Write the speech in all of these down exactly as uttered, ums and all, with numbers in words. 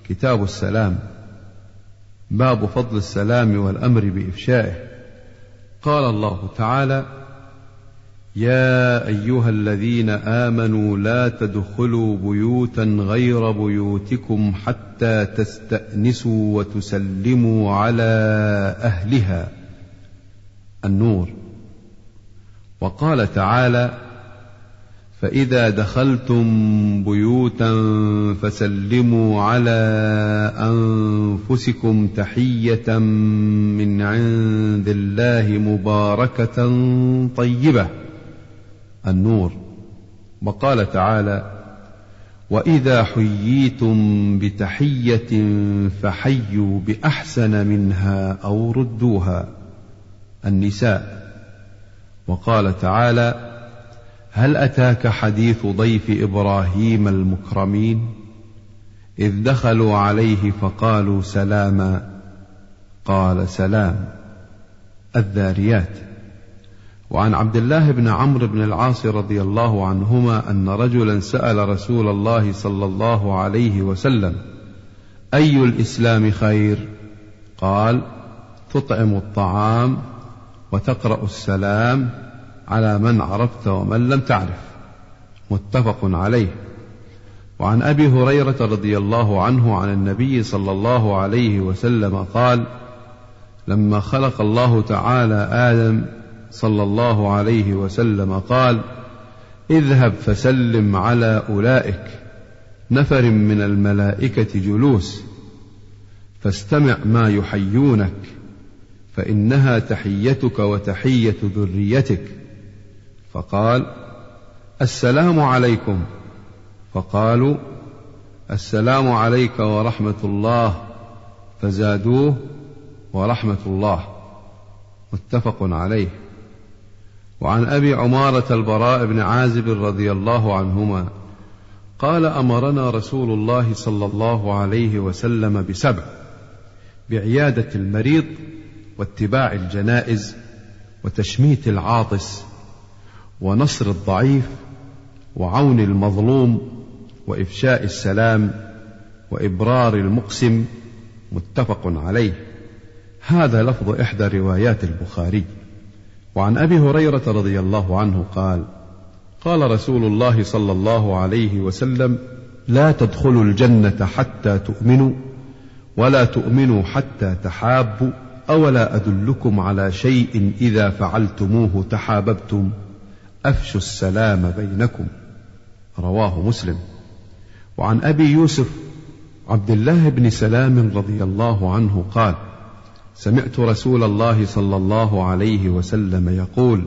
كتاب السلام. باب فضل السلام والأمر بإفشائه. قال الله تعالى: يا أيها الذين آمنوا لا تدخلوا بيوتا غير بيوتكم حتى تستأنسوا وتسلموا على أهلها. النور. وقال تعالى: فإذا دخلتم بيوتا فسلموا على أنفسكم تحية من عند الله مباركة طيبة. النور. وقال تعالى: وإذا حييتم بتحية فحيوا بأحسن منها أو ردوها. النساء. وقال تعالى: هل أتاك حديث ضيف إبراهيم المكرمين إذ دخلوا عليه فقالوا سلاما قال سلام. الذاريات. وعن عبد الله بن عمرو بن العاص رضي الله عنهما أن رجلا سأل رسول الله صلى الله عليه وسلم: أي الإسلام خير؟ قال: تطعم الطعام وتقرأ السلام على من عرفت ومن لم تعرف. متفق عليه. وعن أبي هريرة رضي الله عنه عن النبي صلى الله عليه وسلم قال: لما خلق الله تعالى آدم صلى الله عليه وسلم قال: اذهب فسلم على أولئك نفر من الملائكة جلوس فاستمع ما يحيونك فإنها تحيتك وتحية ذريتك. فقال: السلام عليكم. فقالوا: السلام عليك ورحمة الله. فزادوه: ورحمة الله. متفق عليه. وعن أبي عمارة البراء بن عازب رضي الله عنهما قال: أمرنا رسول الله صلى الله عليه وسلم بسبع: بعيادة المريض، واتباع الجنائز، وتشميت العاطس، ونصر الضعيف، وعون المظلوم، وإفشاء السلام، وإبرار المقسم. متفق عليه. هذا لفظ إحدى روايات البخاري. وعن أبي هريرة رضي الله عنه قال: قال رسول الله صلى الله عليه وسلم: لا تدخلوا الجنة حتى تؤمنوا، ولا تؤمنوا حتى تحابوا، أولا أدلكم على شيء إذا فعلتموه تحاببتم؟ أفشوا السلام بينكم. رواه مسلم. وعن أبي يوسف عبد الله بن سلام رضي الله عنه قال: سمعت رسول الله صلى الله عليه وسلم يقول: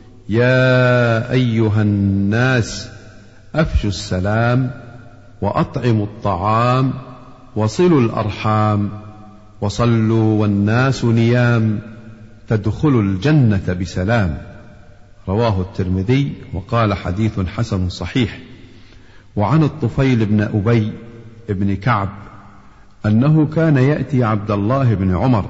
يا أيها الناس أفشوا السلام، وأطعموا الطعام، وصلوا الأرحام، وصلوا والناس نيام، تدخلوا الجنة بسلام. رواه الترمذي وقال: حديث حسن صحيح. وعن الطفيل بن أبي بن كعب أنه كان يأتي عبد الله بن عمر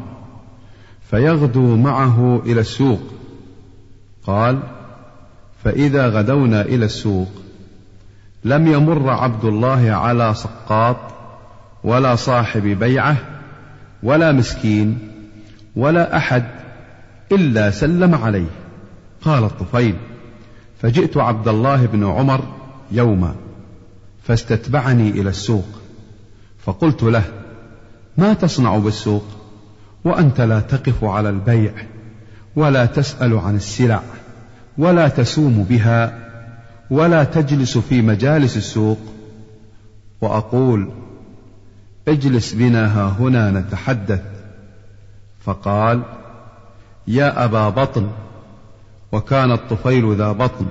فيغدو معه إلى السوق. قال: فإذا غدونا إلى السوق لم يمر عبد الله على سقاط ولا صاحب بيعة ولا مسكين ولا أحد إلا سلم عليه. قال الطفيل: فجئت عبد الله بن عمر يوما فاستتبعني إلى السوق، فقلت له: ما تصنع بالسوق وأنت لا تقف على البيع ولا تسأل عن السلع ولا تسوم بها ولا تجلس في مجالس السوق؟ وأقول: اجلس بنا ها هنا نتحدث. فقال: يا أبا بطن، وكان الطفيل ذا بطن،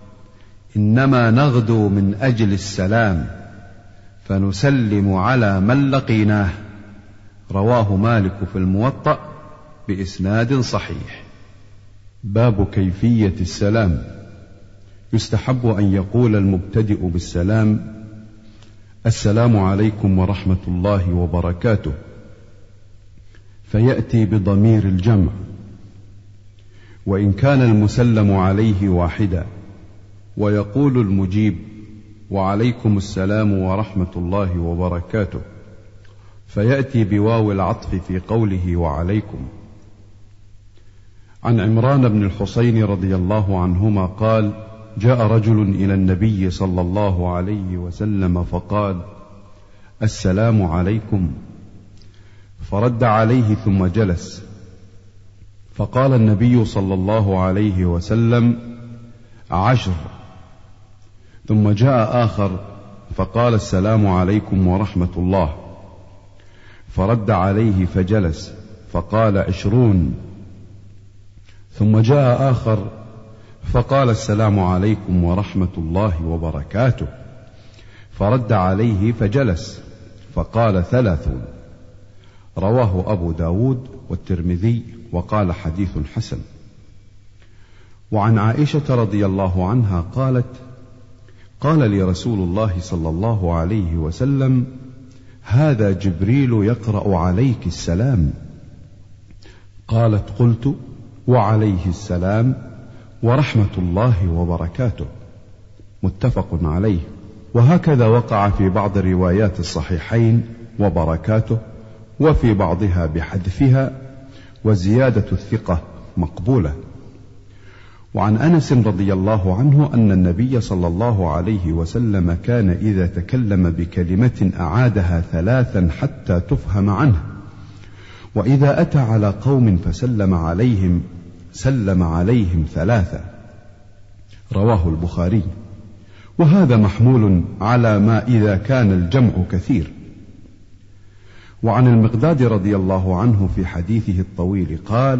إنما نغدو من أجل السلام فنسلم على من لقيناه. رواه مالك في الموطأ بإسناد صحيح. باب كيفية السلام. يستحب أن يقول المبتدئ بالسلام: السلام عليكم ورحمة الله وبركاته، فيأتي بضمير الجمع، وإن كان المسلم عليه واحدا، ويقول المجيب: وعليكم السلام ورحمة الله وبركاته. فيأتي بواو العطف في قوله وعليكم. عن عمران بن الحصين رضي الله عنهما قال: جاء رجل إلى النبي صلى الله عليه وسلم فقال: السلام عليكم، فرد عليه ثم جلس، فقال النبي صلى الله عليه وسلم: عشر. ثم جاء آخر فقال: السلام عليكم ورحمة الله، فرد عليه فجلس، فقال: عشرون. ثم جاء آخر فقال: السلام عليكم ورحمة الله وبركاته، فرد عليه فجلس، فقال: ثلاثون. رواه أبو داود والترمذي وقال: حديث حسن. وعن عائشة رضي الله عنها قالت: قال لي رسول الله صلى الله عليه وسلم: هذا جبريل يقرأ عليك السلام. قالت: قلت: وعليه السلام ورحمة الله وبركاته. متفق عليه. وهكذا وقع في بعض روايات الصحيحين وبركاته، وفي بعضها بحذفها، وزيادة الثقة مقبولة. وعن أنس رضي الله عنه أن النبي صلى الله عليه وسلم كان إذا تكلم بكلمة أعادها ثلاثا حتى تفهم عنه، وإذا أتى على قوم فسلم عليهم سلم عليهم ثلاثة. رواه البخاري. وهذا محمول على ما إذا كان الجمع كثير. وعن المقداد رضي الله عنه في حديثه الطويل قال: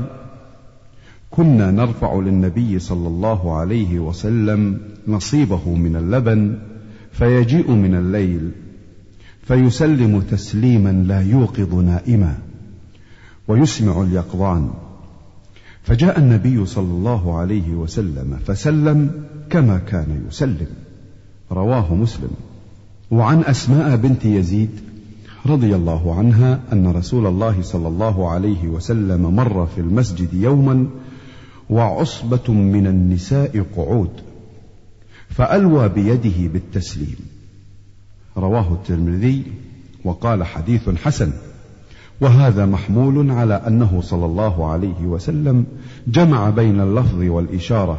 كنا نرفع للنبي صلى الله عليه وسلم نصيبه من اللبن، فيجيء من الليل فيسلم تسليما لا يوقظ نائما ويسمع اليقظان، فجاء النبي صلى الله عليه وسلم فسلم كما كان يسلم. رواه مسلم. وعن أسماء بنت يزيد رضي الله عنها أن رسول الله صلى الله عليه وسلم مر في المسجد يوما وعصبة من النساء قعود، فألوى بيده بالتسليم. رواه الترمذي وقال: حديث حسن. وهذا محمول على أنه صلى الله عليه وسلم جمع بين اللفظ والإشارة.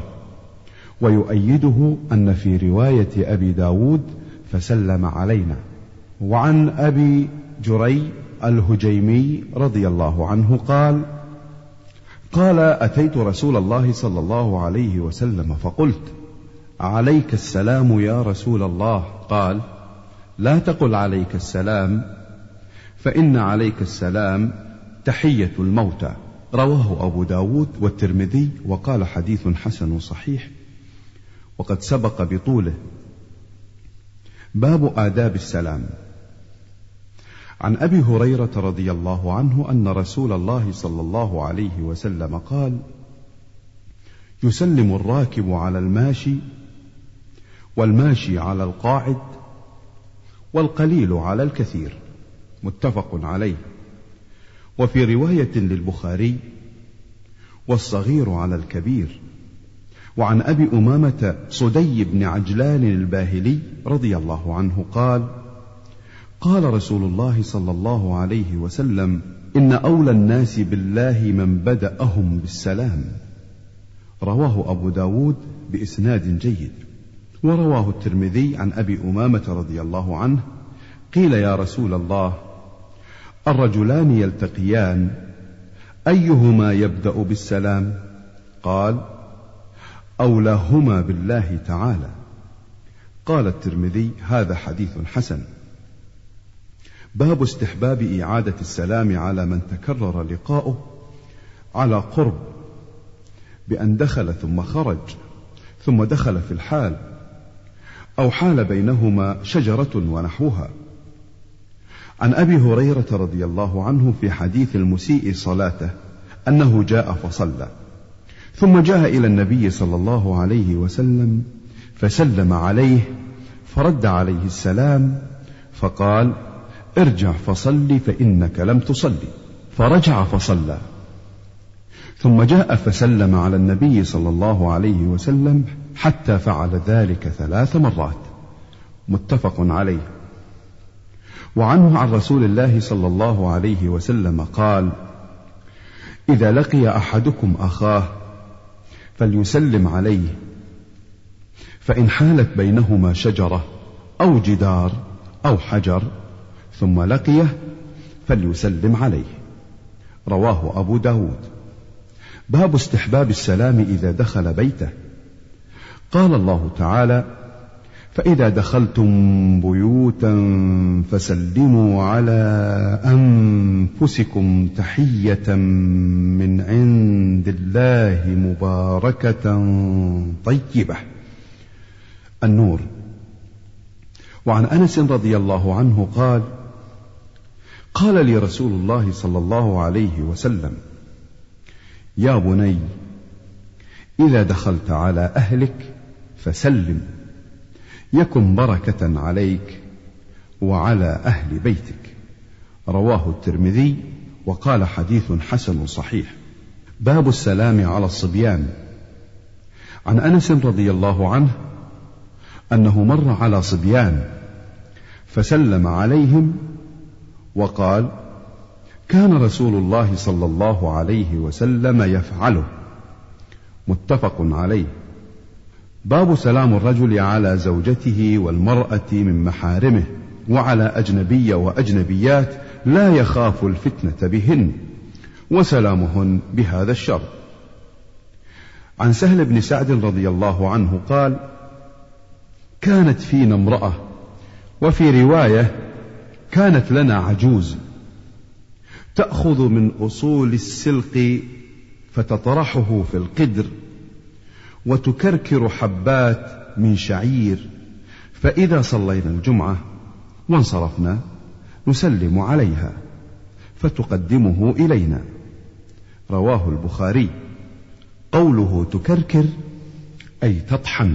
ويؤيده أن في رواية أبي داود فسلم علينا. وعن أبي جري الهجيمي رضي الله عنه قال: قال: أتيت رسول الله صلى الله عليه وسلم فقلت: عليك السلام يا رسول الله. قال: لا تقل عليك السلام، فإن عليك السلام تحية الموتى. رواه أبو داود والترمذي وقال: حديث حسن صحيح، وقد سبق بطوله. باب آداب السلام. عن أبي هريرة رضي الله عنه أن رسول الله صلى الله عليه وسلم قال: يسلم الراكب على الماشي، والماشي على القاعد، والقليل على الكثير. متفق عليه. وفي رواية للبخاري: والصغير على الكبير. وعن أبي أمامة صدي بن عجلان الباهلي رضي الله عنه قال: قال رسول الله صلى الله عليه وسلم: إن أولى الناس بالله من بدأهم بالسلام. رواه أبو داود بإسناد جيد. ورواه الترمذي عن أبي أمامة رضي الله عنه: قيل يا رسول الله، الرجلان يلتقيان أيهما يبدأ بالسلام؟ قال: أولاهما بالله تعالى. قال الترمذي: هذا حديث حسن. باب استحباب إعادة السلام على من تكرر لقاؤه على قرب، بأن دخل ثم خرج ثم دخل في الحال، أو حال بينهما شجرة ونحوها. عن أبي هريرة رضي الله عنه في حديث المسيء صلاته أنه جاء فصلى، ثم جاء إلى النبي صلى الله عليه وسلم فسلم عليه، فرد عليه السلام فقال: ارجع فصلي فإنك لم تصلي. فرجع فصلى، ثم جاء فسلم على النبي صلى الله عليه وسلم حتى فعل ذلك ثلاث مرات. متفق عليه. وعنه عن رسول الله صلى الله عليه وسلم قال: إذا لقي أحدكم أخاه فليسلم عليه، فإن حالت بينهما شجرة أو جدار أو حجر ثم لقيه فليسلم عليه. رواه أبو داود. باب استحباب السلام إذا دخل بيته. قال الله تعالى: فإذا دخلتم بيوتا فسلموا على أنفسكم تحية من عند الله مباركة طيبة. النور. وعن أنس رضي الله عنه قال: قال لي رسول الله صلى الله عليه وسلم: يا بني، إذا دخلت على أهلك فسلم، يكن بركة عليك وعلى أهل بيتك. رواه الترمذي وقال حديث حسن صحيح. باب السلام على الصبيان. عن أنس رضي الله عنه أنه مر على صبيان فسلم عليهم وقال: كان رسول الله صلى الله عليه وسلم يفعله. متفق عليه. باب سلام الرجل على زوجته والمرأة من محارمه وعلى أجنبي وأجنبيات لا يخاف الفتنة بهن، وسلامهن بهذا الشر. عن سهل بن سعد رضي الله عنه قال: كانت فينا امرأة، وفي رواية كانت لنا عجوز، تأخذ من أصول السلق فتطرحه في القدر، وتكركر حبات من شعير، فإذا صلينا الجمعة وانصرفنا نسلم عليها فتقدمه إلينا. رواه البخاري. قوله تكركر أي تطحن.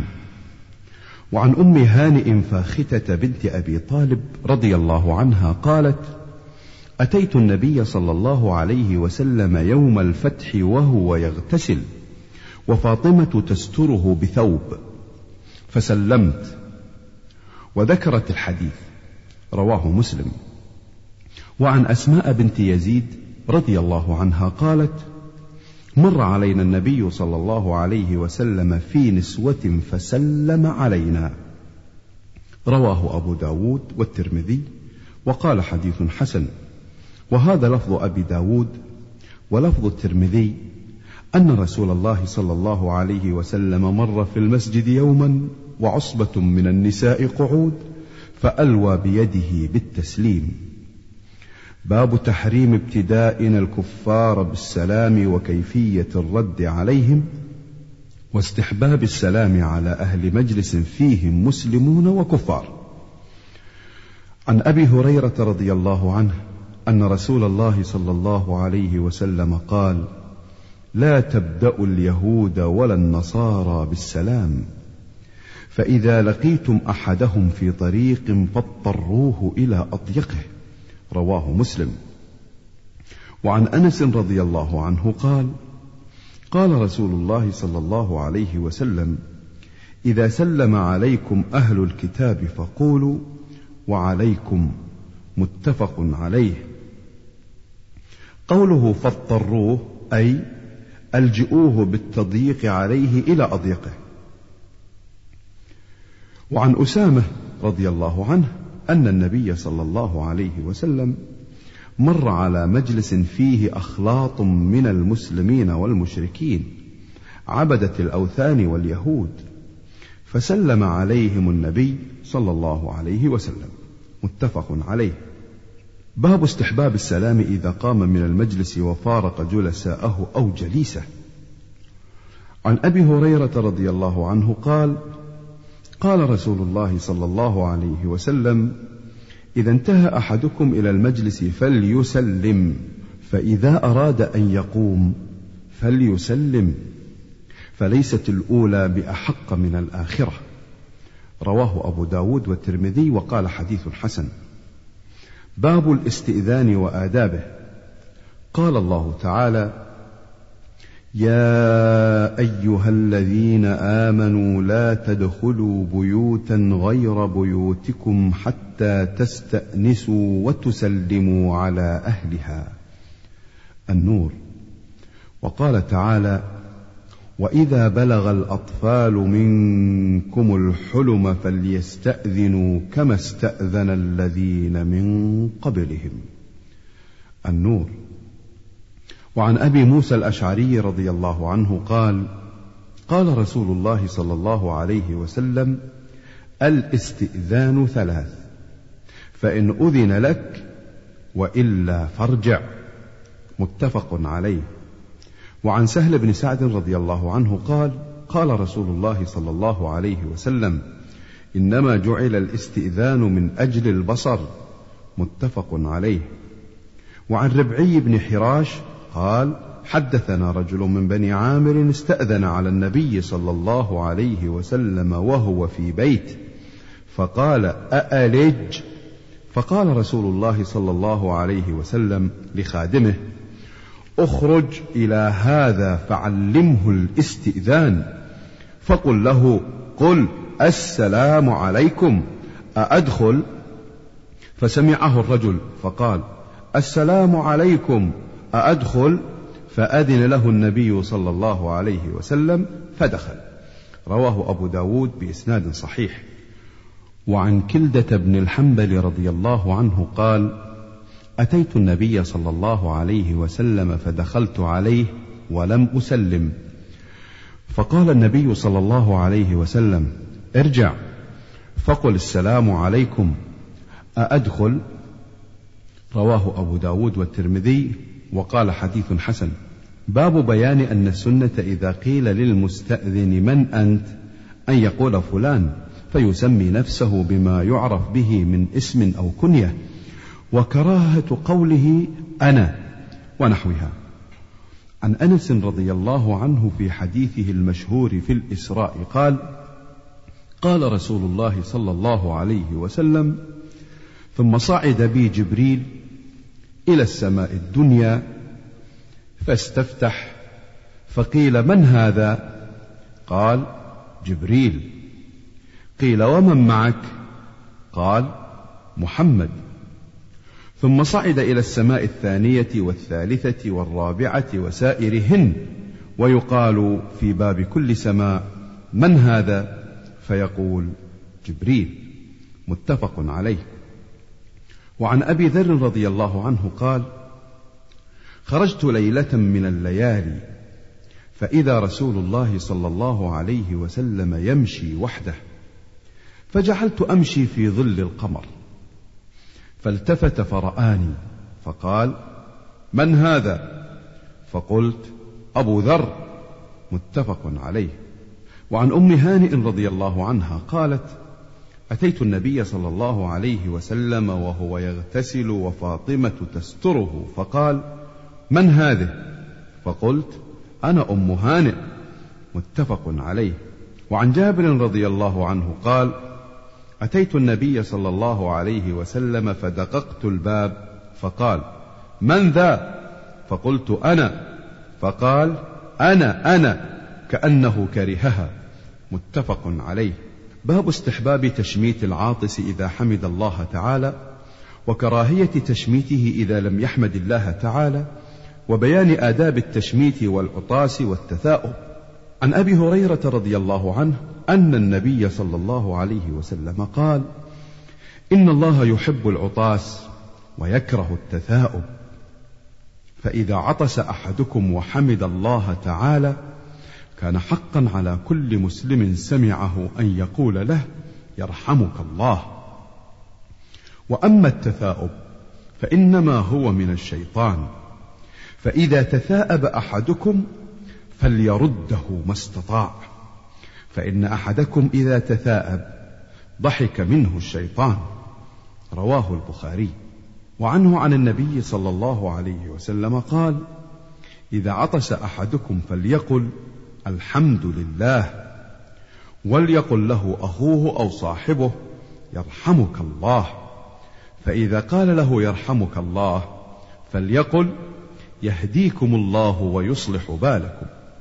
وعن أم هانئ فاختة بنت أبي طالب رضي الله عنها قالت: أتيت النبي صلى الله عليه وسلم يوم الفتح وهو يغتسل، وفاطمة تستره بثوب، فسلمت، وذكرت الحديث. رواه مسلم. وعن أسماء بنت يزيد رضي الله عنها قالت: مر علينا النبي صلى الله عليه وسلم في نسوة فسلم علينا. رواه أبو داود والترمذي وقال حديث حسن. وهذا لفظ أبي داود. ولفظ الترمذي أن رسول الله صلى الله عليه وسلم مر في المسجد يوما وعصبة من النساء قعود، فألوى بيده بالتسليم. باب تحريم ابتدائنا الكفار بالسلام وكيفية الرد عليهم، واستحباب السلام على أهل مجلس فيهم مسلمون وكفار. عن أبي هريرة رضي الله عنه أن رسول الله صلى الله عليه وسلم قال: لا تبدأوا اليهود ولا النصارى بالسلام، فإذا لقيتم أحدهم في طريق فاضطروه إلى أضيقه. رواه مسلم. وعن أنس رضي الله عنه قال: قال رسول الله صلى الله عليه وسلم: إذا سلم عليكم أهل الكتاب فقولوا وعليكم. متفق عليه. قوله فاضطروه أي ألجئوه بالتضييق عليه إلى أضيقه. وعن أسامة رضي الله عنه أن النبي صلى الله عليه وسلم مر على مجلس فيه أخلاط من المسلمين والمشركين عبدة الأوثان واليهود، فسلم عليهم النبي صلى الله عليه وسلم. متفق عليه. باب استحباب السلام إذا قام من المجلس وفارق جلساءه أو جليسه. عن أبي هريرة رضي الله عنه قال: قال رسول الله صلى الله عليه وسلم: إذا انتهى أحدكم إلى المجلس فليسلم، فإذا أراد أن يقوم فليسلم، فليست الأولى بأحق من الآخرة. رواه أبو داود والترمذي وقال حديث حسن. باب الاستئذان وآدابه. قال الله تعالى: يا أيها الذين آمنوا لا تدخلوا بيوتا غير بيوتكم حتى تستأنسوا وتسلموا على أهلها. النور. وقال تعالى: وإذا بلغ الأطفال منكم الحلم فليستأذنوا كما استأذن الذين من قبلهم. النور. وعن أبي موسى الأشعري رضي الله عنه قال: قال رسول الله صلى الله عليه وسلم: الاستئذان ثلاث، فإن أذن لك وإلا فارجع. متفق عليه. وعن سهل بن سعد رضي الله عنه قال: قال رسول الله صلى الله عليه وسلم: إنما جعل الاستئذان من أجل البصر. متفق عليه. وعن ربعي بن حراش قال: حدثنا رجل من بني عامر استأذن على النبي صلى الله عليه وسلم وهو في بيت، فقال: أألج؟ فقال رسول الله صلى الله عليه وسلم لخادمه: اخرج إلى هذا فعلمه الاستئذان، فقل له: قل السلام عليكم، أأدخل؟ فسمعه الرجل فقال: السلام عليكم، أأدخل؟ فأذن له النبي صلى الله عليه وسلم فدخل. رواه أبو داود بإسناد صحيح. وعن كلدة بن الحنبل رضي الله عنه قال: أتيت النبي صلى الله عليه وسلم فدخلت عليه ولم أسلم، فقال النبي صلى الله عليه وسلم: ارجع فقل السلام عليكم، أأدخل؟ رواه أبو داود والترمذي وقال حديث حسن. باب بيان أن السنة إذا قيل للمستأذن من أنت أن يقول فلان، فيسمي نفسه بما يعرف به من اسم أو كنية، وكراهة قوله أنا ونحوها. عن أنس رضي الله عنه في حديثه المشهور في الإسراء قال: قال رسول الله صلى الله عليه وسلم: ثم صعد بي جبريل إلى السماء الدنيا فاستفتح، فقيل: من هذا؟ قال: جبريل. قيل: ومن معك؟ قال: محمد. ثم صعد إلى السماء الثانية والثالثة والرابعة وسائرهن، ويقال في باب كل سماء: من هذا؟ فيقول: جبريل. متفق عليه. وعن أبي ذر رضي الله عنه قال: خرجت ليلة من الليالي فإذا رسول الله صلى الله عليه وسلم يمشي وحده، فجعلت أمشي في ظل القمر، فالتفت فرآني فقال: من هذا؟ فقلت: أبو ذر. متفق عليه. وعن أم هانئ رضي الله عنها قالت: أتيت النبي صلى الله عليه وسلم وهو يغتسل وفاطمة تستره، فقال: من هذه؟ فقلت: أنا أم هانئ. متفق عليه. وعن جابر رضي الله عنه قال: أتيت النبي صلى الله عليه وسلم فدققت الباب، فقال: من ذا؟ فقلت: أنا. فقال: أنا أنا، كأنه كرهها. متفق عليه. باب استحباب تشميت العاطس إذا حمد الله تعالى، وكراهية تشميته إذا لم يحمد الله تعالى، وبيان آداب التشميت والعطاس والتثاؤب. عن أبي هريرة رضي الله عنه أن النبي صلى الله عليه وسلم قال: إن الله يحب العطاس ويكره التثاؤب، فإذا عطس أحدكم وحمد الله تعالى كان حقا على كل مسلم سمعه أن يقول له: يرحمك الله. وأما التثاؤب فإنما هو من الشيطان، فإذا تثاءب أحدكم فليرده ما استطاع، فإن أحدكم إذا تثاءب ضحك منه الشيطان. رواه البخاري. وعنه عن النبي صلى الله عليه وسلم قال: إذا عطس أحدكم فليقل: الحمد لله، وليقل له أخوه أو صاحبه: يرحمك الله. فإذا قال له: يرحمك الله، فليقل: يهديكم الله ويصلح بالكم.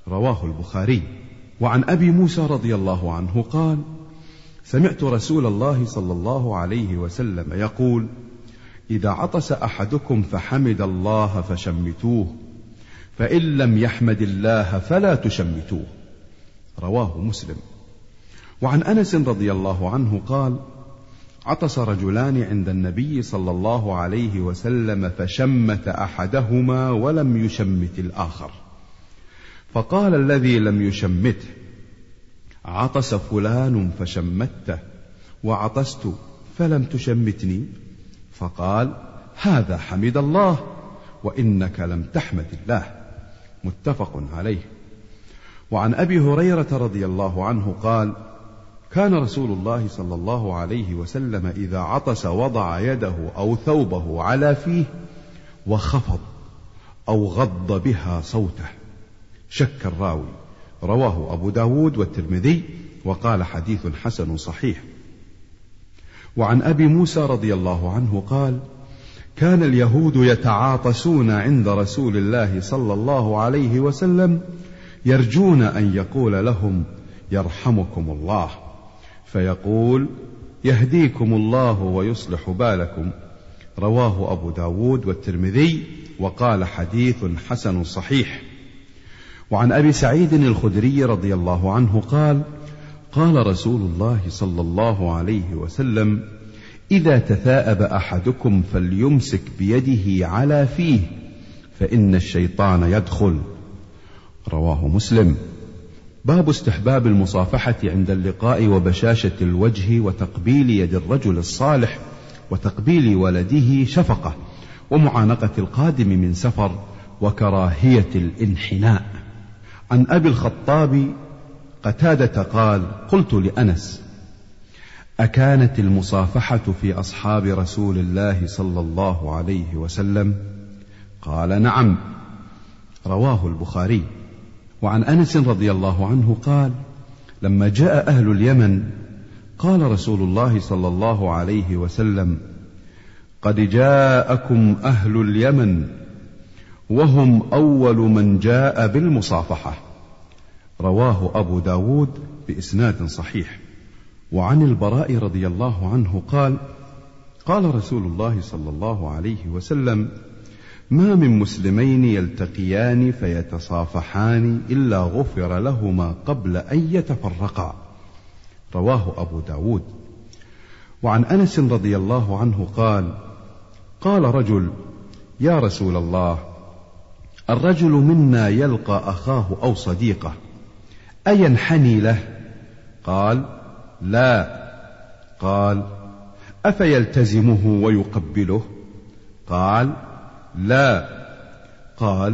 رواه البخاري. وعن أبي موسى رضي الله عنه قال: سمعت رسول الله صلى الله عليه وسلم يقول: إذا عطس أحدكم فحمد الله فشمتوه، فإن لم يحمد الله فلا تشمتوه. رواه مسلم. وعن أنس رضي الله عنه قال: عطس رجلان عند النبي صلى الله عليه وسلم فشمت أحدهما ولم يشمت الآخر، فقال الذي لم يشمته: عطس فلان فشمته وعطست فلم تشمتني، فقال: هذا حمد الله وإنك لم تحمد الله. متفق عليه. وعن أبي هريرة رضي الله عنه قال: كان رسول الله صلى الله عليه وسلم إذا عطس وضع يده أو ثوبه على فيه وخفض أو غض بها صوته. شك الراوي. رواه أبو داود والترمذي وقال حديث حسن صحيح. وعن أبي موسى رضي الله عنه قال: كان اليهود يتعاطسون عند رسول الله صلى الله عليه وسلم يرجون أن يقول لهم: يرحمكم الله، فيقول: يهديكم الله ويصلح بالكم. رواه أبو داود والترمذي وقال حديث حسن صحيح. وعن أبي سعيد الخدري رضي الله عنه قال: قال رسول الله صلى الله عليه وسلم: إذا تثاءب أحدكم فليمسك بيده على فيه، فإن الشيطان يدخل. رواه مسلم. باب استحباب المصافحة عند اللقاء وبشاشة الوجه وتقبيل يد الرجل الصالح وتقبيل ولده شفقة ومعانقة القادم من سفر وكراهية الانحناء. عن أبي الخطاب قتادة قال: قلت لأنس: أكانت المصافحة في أصحاب رسول الله صلى الله عليه وسلم؟ قال: نعم. رواه البخاري. وعن أنس رضي الله عنه قال: لما جاء أهل اليمن قال رسول الله صلى الله عليه وسلم: قد جاءكم أهل اليمن وهم أول من جاء بالمصافحة. رواه أبو داود بإسناد صحيح. وعن البراء رضي الله عنه قال: قال رسول الله صلى الله عليه وسلم: ما من مسلمين يلتقيان فيتصافحان إلا غفر لهما قبل أن يتفرقا. رواه أبو داود. وعن أنس رضي الله عنه قال: قال رجل: يا رسول الله، الرجل منا يلقى أخاه أو صديقه أينحني له؟ قال: لا. قال: أفيلتزمه ويقبله؟ قال: لا. قال: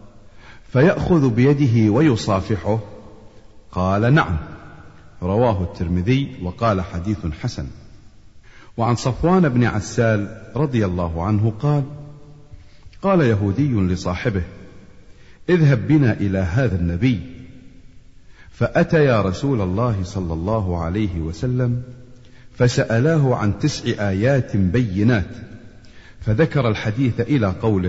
فيأخذ بيده ويصافحه؟ قال: نعم. رواه الترمذي وقال حديث حسن. وعن صفوان بن عسال رضي الله عنه قال: قال يهودي لصاحبه: اذهب بنا إلى هذا النبي. فأتيا رسول الله صلى الله عليه وسلم فسألاه عن تسع آيات بينات، فذكر الحديث إلى قوله: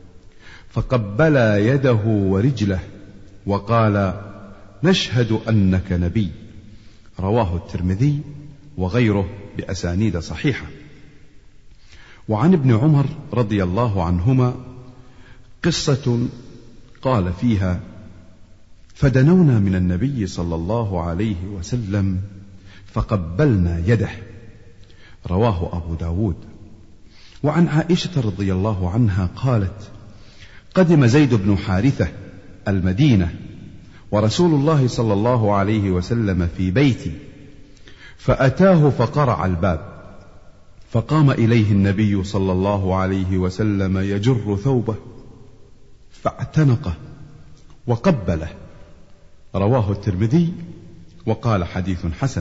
فقبلا يده ورجله وقال: نشهد أنك نبي. رواه الترمذي وغيره بأسانيد صحيحة. وعن ابن عمر رضي الله عنهما قصة قال فيها: فدنونا من النبي صلى الله عليه وسلم فقبلنا يده. رواه أبو داود. وعن عائشة رضي الله عنها قالت: قدم زيد بن حارثة المدينة ورسول الله صلى الله عليه وسلم في بيتي، فأتاه فقرع الباب، فقام إليه النبي صلى الله عليه وسلم يجر ثوبه فاعتنقه وقبله. رواه الترمذي وقال حديث حسن.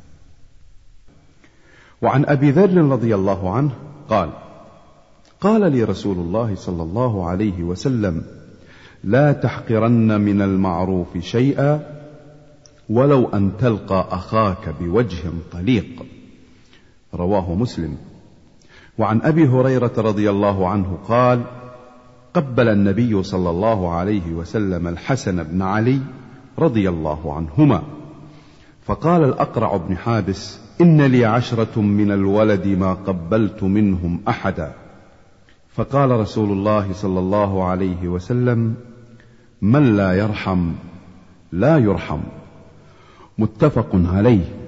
وعن أبي ذر رضي الله عنه قال: قال لي رسول الله صلى الله عليه وسلم: لا تحقرن من المعروف شيئا ولو أن تلقى أخاك بوجه طليق. رواه مسلم. وعن أبي هريرة رضي الله عنه قال: قبل النبي صلى الله عليه وسلم الحسن بن علي رضي الله عنهما، فقال الأقرع بن حابس: إن لي عشرة من الولد ما قبلت منهم أحدا. فقال رسول الله صلى الله عليه وسلم: من لا يرحم لا يرحم. متفق عليه.